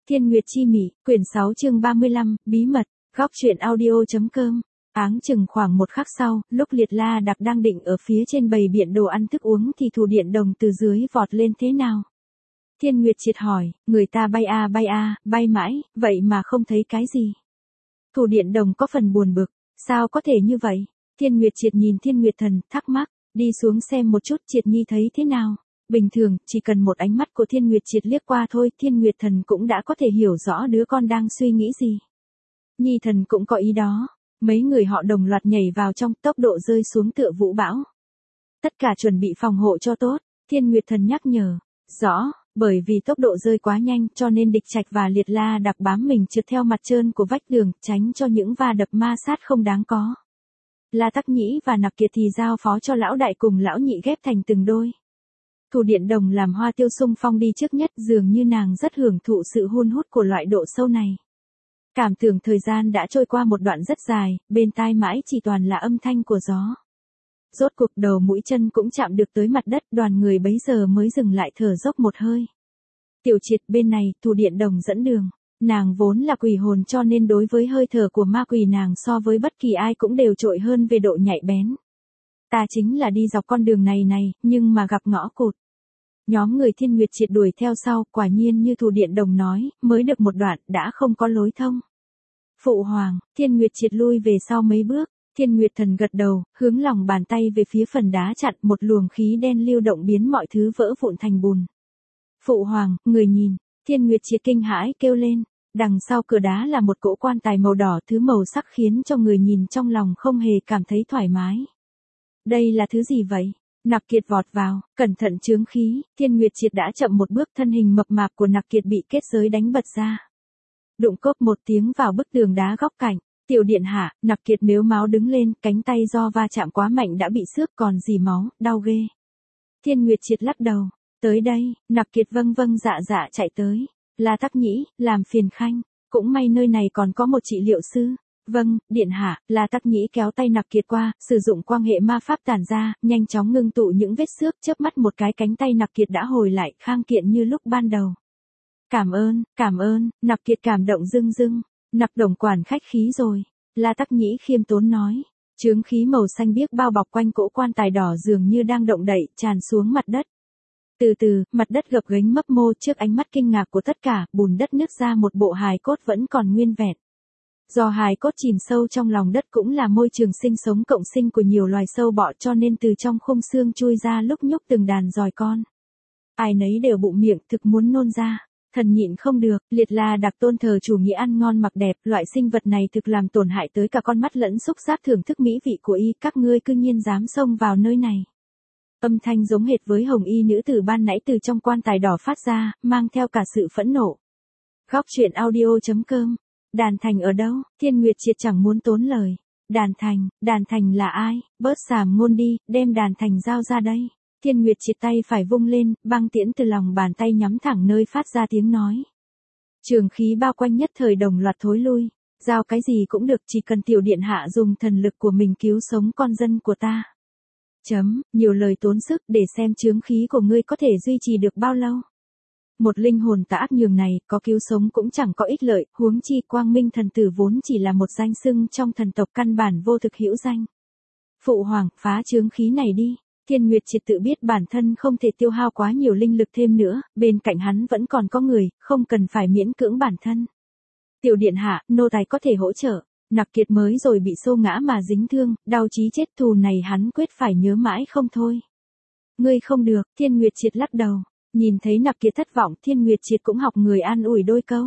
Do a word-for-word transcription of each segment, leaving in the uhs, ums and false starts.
Thiên Nguyệt Chi Mị, quyển sáu chương ba mươi lăm, bí mật, góc truyện audio.com. Áng chừng khoảng một khắc sau, lúc Liệt La Đặc đang định ở phía trên bầy biện đồ ăn thức uống thì Thủ Điện Đồng từ dưới vọt lên thế nào? Thiên Nguyệt Triệt hỏi, người ta bay a bay a, bay mãi, vậy mà không thấy cái gì. Thủ Điện Đồng có phần buồn bực, sao có thể như vậy? Thiên Nguyệt Triệt nhìn Thiên Nguyệt Thần, thắc mắc, đi xuống xem một chút Triệt Nhi thấy thế nào. Bình thường, chỉ cần một ánh mắt của Thiên Nguyệt Triệt liếc qua thôi, Thiên Nguyệt Thần cũng đã có thể hiểu rõ đứa con đang suy nghĩ gì. Nhi Thần cũng có ý đó. Mấy người họ đồng loạt nhảy vào trong, tốc độ rơi xuống tựa vũ bão. Tất cả chuẩn bị phòng hộ cho tốt, Thiên Nguyệt Thần nhắc nhở. Rõ, bởi vì tốc độ rơi quá nhanh cho nên Địch Trạch và Liệt La Đặc bám mình trượt theo mặt trơn của vách đường, tránh cho những va đập ma sát không đáng có. La Tắc Nhĩ và Nặc Kiệt thì giao phó cho lão đại cùng lão nhị ghép thành từng đôi. Thủ Điện Đồng làm Hoa Tiêu xung phong đi trước nhất, dường như nàng rất hưởng thụ sự hun hút của loại độ sâu này. Cảm tưởng thời gian đã trôi qua một đoạn rất dài, bên tai mãi chỉ toàn là âm thanh của gió. Rốt cuộc đầu mũi chân cũng chạm được tới mặt đất, đoàn người bấy giờ mới dừng lại thở dốc một hơi. Tiểu Triệt bên này, Thủ Điện Đồng dẫn đường. Nàng vốn là quỷ hồn cho nên đối với hơi thở của ma quỷ nàng so với bất kỳ ai cũng đều trội hơn về độ nhạy bén. Ta chính là đi dọc con đường này này, nhưng mà gặp ngõ cụt. Nhóm người Thiên Nguyệt Triệt đuổi theo sau, quả nhiên như Thủ Điện Đồng nói, mới được một đoạn, đã không có lối thông. Phụ hoàng, Thiên Nguyệt Triệt lui về sau mấy bước, Thiên Nguyệt Thần gật đầu, hướng lòng bàn tay về phía phần đá chặn, một luồng khí đen lưu động biến mọi thứ vỡ vụn thành bùn. Phụ hoàng, người nhìn, Thiên Nguyệt Triệt kinh hãi kêu lên, đằng sau cửa đá là một cỗ quan tài màu đỏ, thứ màu sắc khiến cho người nhìn trong lòng không hề cảm thấy thoải mái. Đây là thứ gì vậy? Nặc Kiệt vọt vào, cẩn thận chướng khí, Thiên Nguyệt Triệt đã chậm một bước, thân hình mập mạp của Nặc Kiệt bị kết giới đánh bật ra. Đụng cốp một tiếng vào bức tường đá góc cạnh, tiểu điện hạ, Nặc Kiệt mếu máo đứng lên, cánh tay do va chạm quá mạnh đã bị xước còn dì máu, đau ghê. Thiên Nguyệt Triệt lắc đầu, tới đây, Nặc Kiệt vâng vâng dạ dạ chạy tới, La Tắc Nhĩ, làm phiền khanh, cũng may nơi này còn có một trị liệu sư. Vâng, điện hạ, La Tắc Nhĩ kéo tay Nặc Kiệt qua, sử dụng quang hệ ma pháp tản ra, nhanh chóng ngưng tụ những vết xước, chớp mắt một cái cánh tay Nặc Kiệt đã hồi lại, khang kiện như lúc ban đầu. Cảm ơn, cảm ơn, Nặc Kiệt cảm động rưng rưng, Nặc Đồng quản khách khí rồi, La Tắc Nhĩ khiêm tốn nói, chướng khí màu xanh biếc bao bọc quanh cỗ quan tài đỏ dường như đang động đậy, tràn xuống mặt đất. Từ từ, mặt đất gập ghềnh mấp mô trước ánh mắt kinh ngạc của tất cả, bùn đất nứt ra một bộ hài cốt vẫn còn nguyên vẹn. Do hài cốt chìm sâu trong lòng đất cũng là môi trường sinh sống cộng sinh của nhiều loài sâu bọ cho nên từ trong khung xương chui ra lúc nhúc từng đàn giòi con. Ai nấy đều bụng miệng thực muốn nôn ra. Thần nhịn không được, Liệt La Đặc tôn thờ chủ nghĩa ăn ngon mặc đẹp, loại sinh vật này thực làm tổn hại tới cả con mắt lẫn xúc giác thưởng thức mỹ vị của y, các ngươi cư nhiên dám xông vào nơi này. Âm thanh giống hệt với hồng y nữ tử ban nãy từ trong quan tài đỏ phát ra, mang theo cả sự phẫn nộ. Góc truyện audio.com. Đàn Thành ở đâu? Thiên Nguyệt Triệt chẳng muốn tốn lời. Đàn Thành, Đàn Thành là ai? Bớt xàm ngôn đi, đem Đàn Thành giao ra đây. Thiên Nguyệt Triệt tay phải vung lên, băng tiễn từ lòng bàn tay nhắm thẳng nơi phát ra tiếng nói. Trường khí bao quanh nhất thời đồng loạt thối lui. Giao cái gì cũng được, chỉ cần tiểu điện hạ dùng thần lực của mình cứu sống con dân của ta. Chấm, nhiều lời tốn sức để xem chướng khí của ngươi có thể duy trì được bao lâu. Một linh hồn tà ác nhường này, có cứu sống cũng chẳng có ích lợi, huống chi Quang Minh thần tử vốn chỉ là một danh xưng trong thần tộc căn bản vô thực hữu danh. Phụ hoàng, phá chướng khí này đi. Thiên Nguyệt Triệt tự biết bản thân không thể tiêu hao quá nhiều linh lực thêm nữa, bên cạnh hắn vẫn còn có người, không cần phải miễn cưỡng bản thân. Tiểu điện hạ, nô tài có thể hỗ trợ. Nặc Kiệt mới rồi bị xô ngã mà dính thương, đau chí chết, thù này hắn quyết phải nhớ mãi không thôi. Ngươi không được, Thiên Nguyệt Triệt lắc đầu. Nhìn thấy Nặc Kiệt thất vọng, Thiên Nguyệt Triệt cũng học người an ủi đôi câu.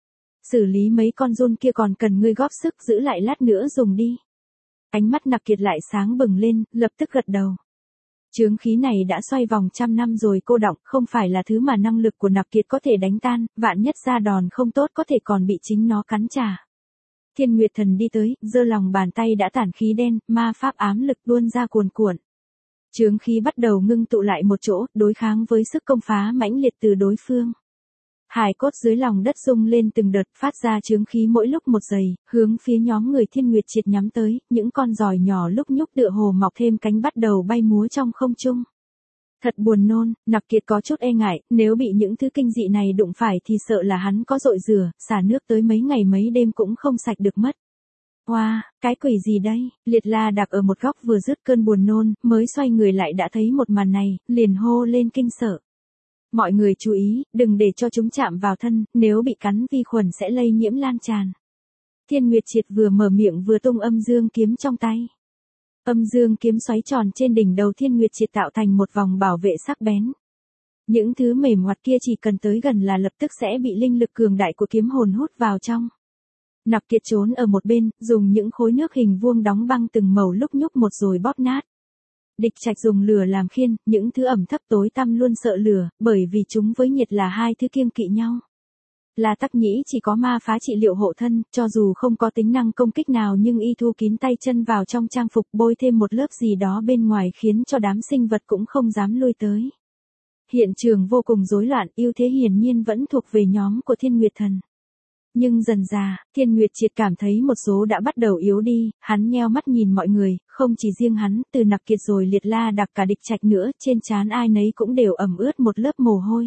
Xử lý mấy con giun kia còn cần ngươi góp sức giữ lại lát nữa dùng đi. Ánh mắt Nặc Kiệt lại sáng bừng lên, lập tức gật đầu. Chướng khí này đã xoay vòng trăm năm rồi cô đọng, không phải là thứ mà năng lực của Nặc Kiệt có thể đánh tan, vạn nhất ra đòn không tốt có thể còn bị chính nó cắn trả. Thiên Nguyệt Thần đi tới, giơ lòng bàn tay đã tản khí đen, ma pháp ám lực tuôn ra cuồn cuộn. Chướng khí bắt đầu ngưng tụ lại một chỗ, đối kháng với sức công phá mãnh liệt từ đối phương. Hài cốt dưới lòng đất rung lên từng đợt, phát ra chướng khí mỗi lúc một giây, hướng phía nhóm người Thiên Nguyệt Triệt nhắm tới, những con giòi nhỏ lúc nhúc tựa hồ mọc thêm cánh bắt đầu bay múa trong không trung. Thật buồn nôn, Nặc Kiệt có chút e ngại, nếu bị những thứ kinh dị này đụng phải thì sợ là hắn có dội rửa, xả nước tới mấy ngày mấy đêm cũng không sạch được mất. Wow, cái quỷ gì đây? Liệt La Đạc ở một góc vừa dứt cơn buồn nôn, mới xoay người lại đã thấy một màn này, liền hô lên kinh sợ. Mọi người chú ý, đừng để cho chúng chạm vào thân, nếu bị cắn vi khuẩn sẽ lây nhiễm lan tràn. Thiên Nguyệt Triệt vừa mở miệng vừa tung âm dương kiếm trong tay. Âm dương kiếm xoáy tròn trên đỉnh đầu Thiên Nguyệt Triệt tạo thành một vòng bảo vệ sắc bén. Những thứ mềm ngoặt kia chỉ cần tới gần là lập tức sẽ bị linh lực cường đại của kiếm hồn hút vào trong. Nặc Kiệt trốn ở một bên, dùng những khối nước hình vuông đóng băng từng màu lúc nhúc một rồi bóp nát. Địch Trạch dùng lửa làm khiên, những thứ ẩm thấp tối tăm luôn sợ lửa, bởi vì chúng với nhiệt là hai thứ kiêng kỵ nhau. La Tắc Nhĩ chỉ có ma phá trị liệu hộ thân, cho dù không có tính năng công kích nào nhưng y thu kín tay chân vào trong trang phục bôi thêm một lớp gì đó bên ngoài khiến cho đám sinh vật cũng không dám lui tới. Hiện trường vô cùng rối loạn, ưu thế hiển nhiên vẫn thuộc về nhóm của Thiên Nguyệt Thần. Nhưng dần dà, Thiên Nguyệt Triệt cảm thấy một số đã bắt đầu yếu đi, hắn nheo mắt nhìn mọi người, không chỉ riêng hắn, từ Nặc Kiệt rồi Liệt La Đạc cả Địch Trạch nữa, trên trán ai nấy cũng đều ẩm ướt một lớp mồ hôi.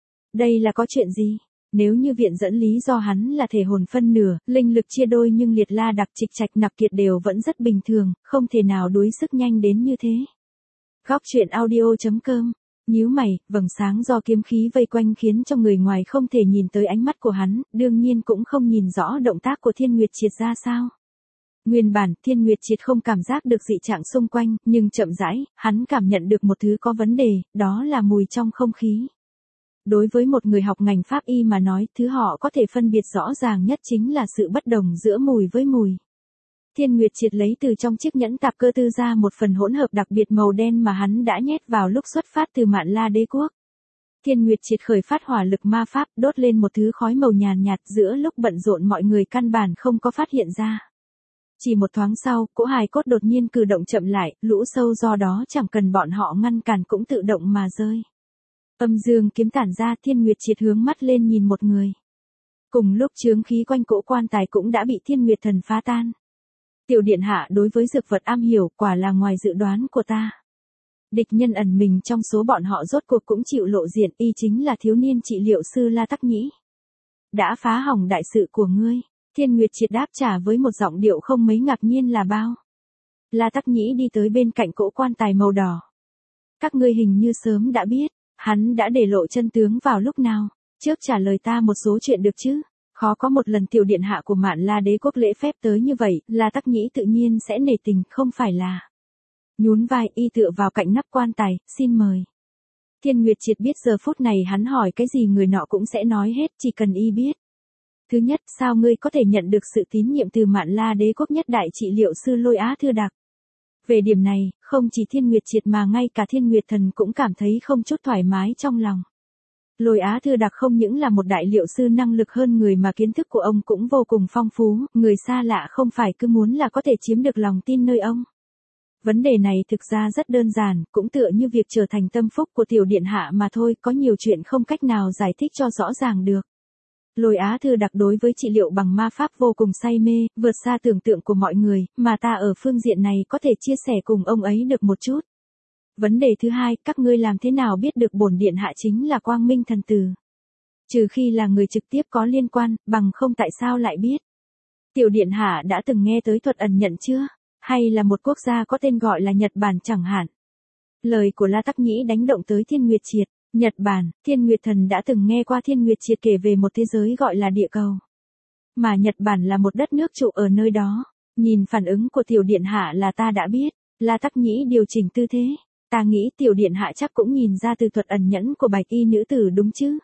Đây là có chuyện gì? Nếu như viện dẫn lý do hắn là thể hồn phân nửa, linh lực chia đôi nhưng Liệt La Đạc Trịch Trạch Nặc Kiệt đều vẫn rất bình thường, không thể nào đuối sức nhanh đến như thế. Góc truyện audio chấm com. Nhíu mày, vầng sáng do kiếm khí vây quanh khiến cho người ngoài không thể nhìn tới ánh mắt của hắn, đương nhiên cũng không nhìn rõ động tác của Thiên Nguyệt Triệt ra sao. Nguyên bản, Thiên Nguyệt Triệt không cảm giác được dị trạng xung quanh, nhưng chậm rãi, hắn cảm nhận được một thứ có vấn đề, đó là mùi trong không khí. Đối với một người học ngành pháp y mà nói, thứ họ có thể phân biệt rõ ràng nhất chính là sự bất đồng giữa mùi với mùi. Thiên Nguyệt Triệt lấy từ trong chiếc nhẫn tạp cơ tư ra một phần hỗn hợp đặc biệt màu đen mà hắn đã nhét vào lúc xuất phát từ Mạn La Đế quốc. Thiên Nguyệt Triệt khởi phát hỏa lực ma pháp, đốt lên một thứ khói màu nhàn nhạt, giữa lúc bận rộn mọi người căn bản không có phát hiện ra. Chỉ một thoáng sau, cỗ hài cốt đột nhiên cử động chậm lại, lũ sâu do đó chẳng cần bọn họ ngăn cản cũng tự động mà rơi. Âm dương kiếm tản ra, Thiên Nguyệt Triệt hướng mắt lên nhìn một người. Cùng lúc chướng khí quanh cỗ quan tài cũng đã bị Thiên Nguyệt Thần phá tan. Tiểu điện hạ đối với dược vật am hiểu, quả là ngoài dự đoán của ta. Địch nhân ẩn mình trong số bọn họ rốt cuộc cũng chịu lộ diện, y chính là thiếu niên trị liệu sư La Tắc Nhĩ. Đã phá hỏng đại sự của ngươi. Thiên Nguyệt Triệt đáp trả với một giọng điệu không mấy ngạc nhiên là bao. La Tắc Nhĩ đi tới bên cạnh cỗ quan tài màu đỏ. Các ngươi hình như sớm đã biết, hắn đã để lộ chân tướng vào lúc nào, trước trả lời ta một số chuyện được chứ. Khó có một lần tiểu điện hạ của Mạn La Đế quốc lễ phép tới như vậy, La Tắc Nhĩ tự nhiên sẽ nể tình, không phải là. Nhún vai, y tựa vào cạnh nắp quan tài, xin mời. Thiên Nguyệt Triệt biết giờ phút này hắn hỏi cái gì người nọ cũng sẽ nói hết, chỉ cần y biết. Thứ nhất, sao ngươi có thể nhận được sự tín nhiệm từ Mạn La Đế quốc nhất đại trị liệu sư Lôi Á Thư Đặc? Về điểm này, không chỉ Thiên Nguyệt Triệt mà ngay cả Thiên Nguyệt Thần cũng cảm thấy không chút thoải mái trong lòng. Lôi Á Thư Đặc không những là một đại liệu sư năng lực hơn người mà kiến thức của ông cũng vô cùng phong phú, người xa lạ không phải cứ muốn là có thể chiếm được lòng tin nơi ông. Vấn đề này thực ra rất đơn giản, cũng tựa như việc trở thành tâm phúc của tiểu điện hạ mà thôi, có nhiều chuyện không cách nào giải thích cho rõ ràng được. Lôi Á Thư Đặc đối với trị liệu bằng ma pháp vô cùng say mê, vượt xa tưởng tượng của mọi người, mà ta ở phương diện này có thể chia sẻ cùng ông ấy được một chút. Vấn đề thứ hai, các ngươi làm thế nào biết được bổn điện hạ chính là Quang Minh thần tử? Trừ khi là người trực tiếp có liên quan, bằng không tại sao lại biết? Tiểu điện hạ đã từng nghe tới thuật ẩn nhận chưa? Hay là một quốc gia có tên gọi là Nhật Bản chẳng hạn? Lời của La Tắc Nhĩ đánh động tới Thiên Nguyệt Triệt. Nhật Bản, Thiên Nguyệt Thần đã từng nghe qua Thiên Nguyệt Triệt kể về một thế giới gọi là địa cầu. Mà Nhật Bản là một đất nước trụ ở nơi đó. Nhìn phản ứng của tiểu điện hạ là ta đã biết. La Tắc Nhĩ điều chỉnh tư thế. Ta nghĩ tiểu điện hạ chắc cũng nhìn ra từ thuật ẩn nhẫn của bạch y nữ tử đúng chứ?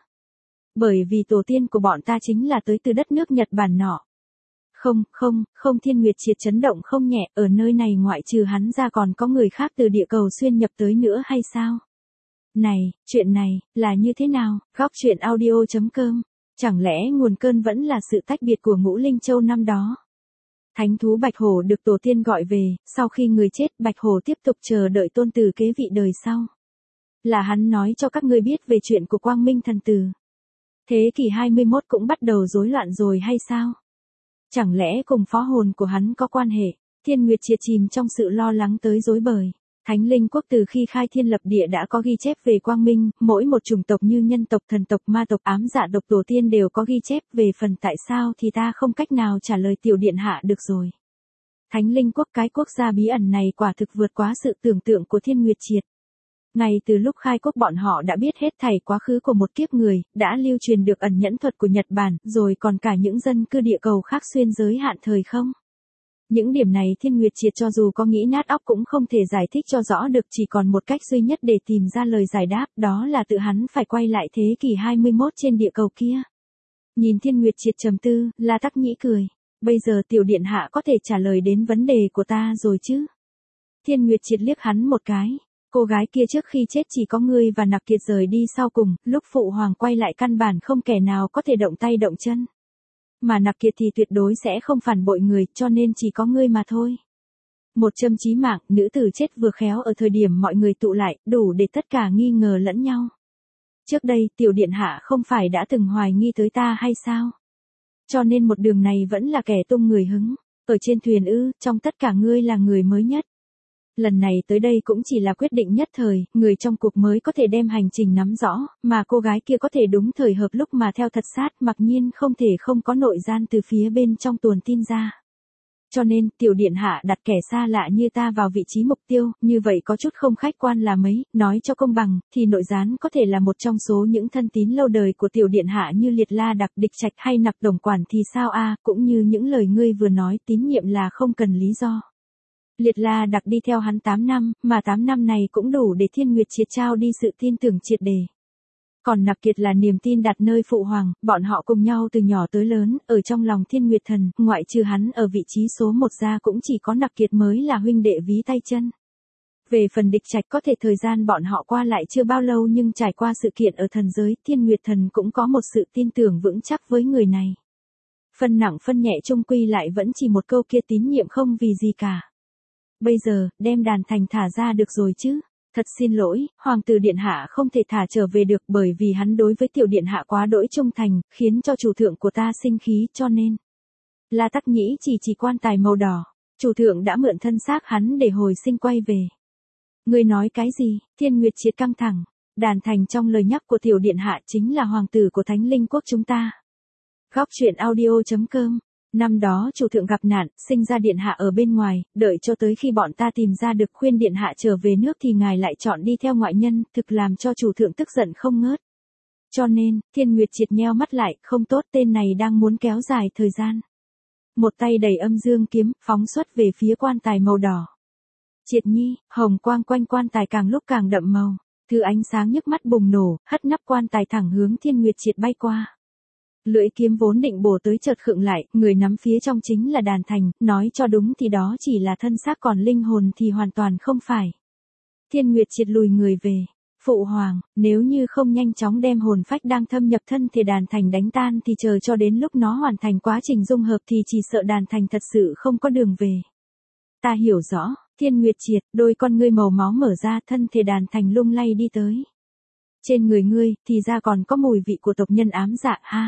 Bởi vì tổ tiên của bọn ta chính là tới từ đất nước Nhật Bản nọ. Không, không, không Thiên Nguyệt Triệt chấn động không nhẹ, ở nơi này ngoại trừ hắn ra còn có người khác từ địa cầu xuyên nhập tới nữa hay sao? Này, chuyện này, là như thế nào? Góc truyện audio chấm com. Chẳng lẽ nguồn cơn vẫn là sự tách biệt của Ngũ Linh Châu năm đó? Thánh thú Bạch Hổ được tổ tiên gọi về, sau khi người chết Bạch Hổ tiếp tục chờ đợi tôn tử kế vị đời sau. Là hắn nói cho các ngươi biết về chuyện của Quang Minh thần tử. Thế kỷ hai mươi mốt cũng bắt đầu rối loạn rồi hay sao? Chẳng lẽ cùng phó hồn của hắn có quan hệ? Thiên Nguyệt Triệt chìm trong sự lo lắng tới rối bời. Thánh Linh Quốc từ khi khai thiên lập địa đã có ghi chép về quang minh, mỗi một chủng tộc như nhân tộc, thần tộc, ma tộc, ám dạ tộc, tổ tiên đều có ghi chép, về phần tại sao thì ta không cách nào trả lời tiểu điện hạ được rồi. Thánh Linh Quốc, cái quốc gia bí ẩn này quả thực vượt quá sự tưởng tượng của Thiên Nguyệt Triệt. Ngay từ lúc khai quốc bọn họ đã biết hết thảy quá khứ của một kiếp người, đã lưu truyền được ẩn nhẫn thuật của Nhật Bản, rồi còn cả những dân cư địa cầu khác xuyên giới hạn thời không. Những điểm này Thiên Nguyệt Triệt cho dù có nghĩ nát óc cũng không thể giải thích cho rõ được, chỉ còn một cách duy nhất để tìm ra lời giải đáp, đó là tự hắn phải quay lại thế kỷ hai mươi mốt trên địa cầu kia. Nhìn Thiên Nguyệt Triệt trầm tư, La Tắc Nhĩ cười. Bây giờ tiểu điện hạ có thể trả lời đến vấn đề của ta rồi chứ? Thiên Nguyệt Triệt liếc hắn một cái. Cô gái kia trước khi chết chỉ có ngươi và Nặc Kiệt rời đi sau cùng, lúc Phụ Hoàng quay lại căn bản không kẻ nào có thể động tay động chân. Mà Nặc Kiệt thì tuyệt đối sẽ không phản bội người, cho nên chỉ có ngươi mà thôi. Một châm chí mạng, nữ tử chết vừa khéo ở thời điểm mọi người tụ lại, đủ để tất cả nghi ngờ lẫn nhau. Trước đây, tiểu điện hạ không phải đã từng hoài nghi tới ta hay sao? Cho nên một đường này vẫn là kẻ tung người hứng. Ở trên thuyền ư, trong tất cả ngươi là người mới nhất. Lần này tới đây cũng chỉ là quyết định nhất thời, người trong cuộc mới có thể đem hành trình nắm rõ, mà cô gái kia có thể đúng thời hợp lúc mà theo thật sát, mặc nhiên không thể không có nội gian từ phía bên trong tuồn tin ra. Cho nên, tiểu điện hạ đặt kẻ xa lạ như ta vào vị trí mục tiêu, như vậy có chút không khách quan là mấy, nói cho công bằng, thì nội gián có thể là một trong số những thân tín lâu đời của tiểu điện hạ như Liệt La Đặc, Địch Trạch hay Nặc Đồng Quản thì sao a, cũng như những lời ngươi vừa nói, tín nhiệm là không cần lý do. Liệt La Đặc đi theo hắn tám năm, mà tám năm này cũng đủ để Thiên Nguyệt Triệt trao đi sự tin tưởng triệt đề. Còn Nặc Kiệt là niềm tin đặt nơi Phụ Hoàng, bọn họ cùng nhau từ nhỏ tới lớn, ở trong lòng Thiên Nguyệt Thần, ngoại trừ hắn ở vị trí số một ra cũng chỉ có Nặc Kiệt mới là huynh đệ ví tay chân. Về phần Địch Trạch có thể thời gian bọn họ qua lại chưa bao lâu nhưng trải qua sự kiện ở thần giới, Thiên Nguyệt Thần cũng có một sự tin tưởng vững chắc với người này. Phân nặng phân nhẹ chung quy lại vẫn chỉ một câu kia, tín nhiệm không vì gì cả. Bây giờ, đem Đàn Thành thả ra được rồi chứ? Thật xin lỗi, Hoàng tử điện hạ không thể thả trở về được bởi vì hắn đối với tiểu điện hạ quá đỗi trung thành, khiến cho chủ thượng của ta sinh khí, cho nên. La Tắc Nhĩ chỉ chỉ quan tài màu đỏ, chủ thượng đã mượn thân xác hắn để hồi sinh quay về. Ngươi nói cái gì? Thiên Nguyệt Triệt căng thẳng. Đàn Thành trong lời nhắc của tiểu điện hạ chính là hoàng tử của Thánh Linh Quốc chúng ta. Góc truyện audio chấm com. Năm đó chủ thượng gặp nạn, sinh ra điện hạ ở bên ngoài, đợi cho tới khi bọn ta tìm ra được khuyên điện hạ trở về nước thì ngài lại chọn đi theo ngoại nhân, thực làm cho chủ thượng tức giận không ngớt. Cho nên, Thiên Nguyệt Triệt nheo mắt lại, không tốt, tên này đang muốn kéo dài thời gian. Một tay đẩy âm dương kiếm, phóng xuất về phía quan tài màu đỏ. Triệt nhi, hồng quang quanh quan tài càng lúc càng đậm màu, thứ ánh sáng nhức mắt bùng nổ, hất nắp quan tài thẳng hướng Thiên Nguyệt Triệt bay qua. Lưỡi kiếm vốn định bổ tới chợt khựng lại, người nắm phía trong chính là Đàn Thành, nói cho đúng thì đó chỉ là thân xác còn linh hồn thì hoàn toàn không phải. Thiên Nguyệt Triệt lùi người về. Phụ Hoàng, nếu như không nhanh chóng đem hồn phách đang thâm nhập thân thể Đàn Thành đánh tan thì chờ cho đến lúc nó hoàn thành quá trình dung hợp thì chỉ sợ Đàn Thành thật sự không có đường về. Ta hiểu rõ, Thiên Nguyệt Triệt, đôi con ngươi màu máu mở ra, thân thể Đàn Thành lung lay đi tới. Trên người ngươi, thì ra còn có mùi vị của tộc nhân ám dạ ha.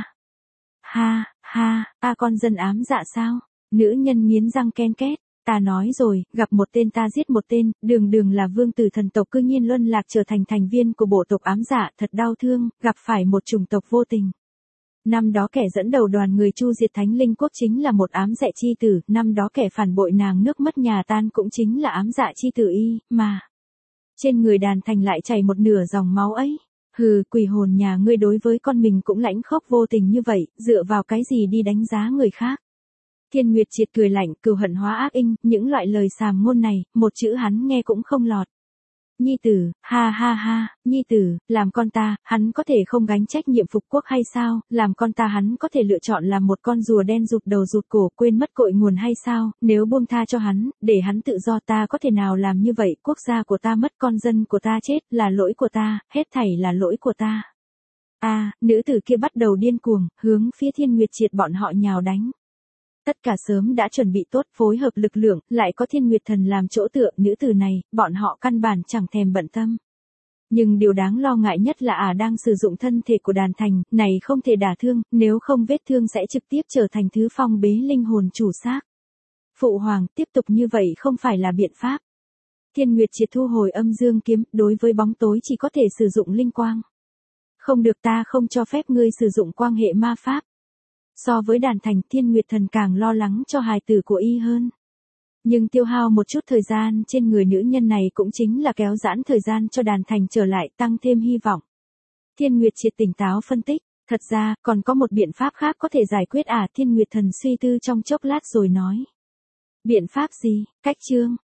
Ha, ha, ta con dân ám dạ sao? Nữ nhân nghiến răng ken két. Ta nói rồi, gặp một tên ta giết một tên, đường đường là vương tử thần tộc cư nhiên luân lạc trở thành thành viên của bộ tộc ám dạ, thật đau thương, gặp phải một chủng tộc vô tình. Năm đó kẻ dẫn đầu đoàn người chu diệt Thánh Linh Quốc chính là một ám dạ chi tử, năm đó kẻ phản bội nàng nước mất nhà tan cũng chính là ám dạ chi tử y, mà. Trên người Đàn Thành lại chảy một nửa dòng máu ấy. Hừ, quỷ hồn nhà ngươi đối với con mình cũng lãnh khốc vô tình như vậy, dựa vào cái gì đi đánh giá người khác. Thiên Nguyệt Triệt cười lạnh, cừu hận hóa ác inh, những loại lời sàm ngôn này, một chữ hắn nghe cũng không lọt. Nhi tử, ha ha ha, nhi tử, làm con ta, hắn có thể không gánh trách nhiệm phục quốc hay sao, làm con ta hắn có thể lựa chọn làm một con rùa đen rụt đầu rụt cổ quên mất cội nguồn hay sao, nếu buông tha cho hắn, để hắn tự do ta có thể nào làm như vậy, quốc gia của ta mất, con dân của ta chết, là lỗi của ta, hết thảy là lỗi của ta. A, à, nữ tử kia bắt đầu điên cuồng, hướng phía Thiên Nguyệt Triệt bọn họ nhào đánh. Tất cả sớm đã chuẩn bị tốt, phối hợp lực lượng, lại có Thiên Nguyệt Thần làm chỗ tựa, nữ tử này, bọn họ căn bản chẳng thèm bận tâm. Nhưng điều đáng lo ngại nhất là ả à đang sử dụng thân thể của Đàn Thành, này không thể đả thương, nếu không vết thương sẽ trực tiếp trở thành thứ phong bế linh hồn chủ xác. Phụ Hoàng, tiếp tục như vậy không phải là biện pháp. Thiên Nguyệt Triệt thu hồi âm dương kiếm, đối với bóng tối chỉ có thể sử dụng linh quang. Không được, ta không cho phép ngươi sử dụng quang hệ ma pháp. So với Đàn Thành, Thiên Nguyệt Thần càng lo lắng cho hài tử của y hơn. Nhưng tiêu hao một chút thời gian trên người nữ nhân này cũng chính là kéo giãn thời gian cho Đàn Thành trở lại, tăng thêm hy vọng. Thiên Nguyệt Triệt tỉnh táo phân tích, thật ra, còn có một biện pháp khác có thể giải quyết à? Thiên Nguyệt Thần suy tư trong chốc lát rồi nói. Biện pháp gì? Cách chương.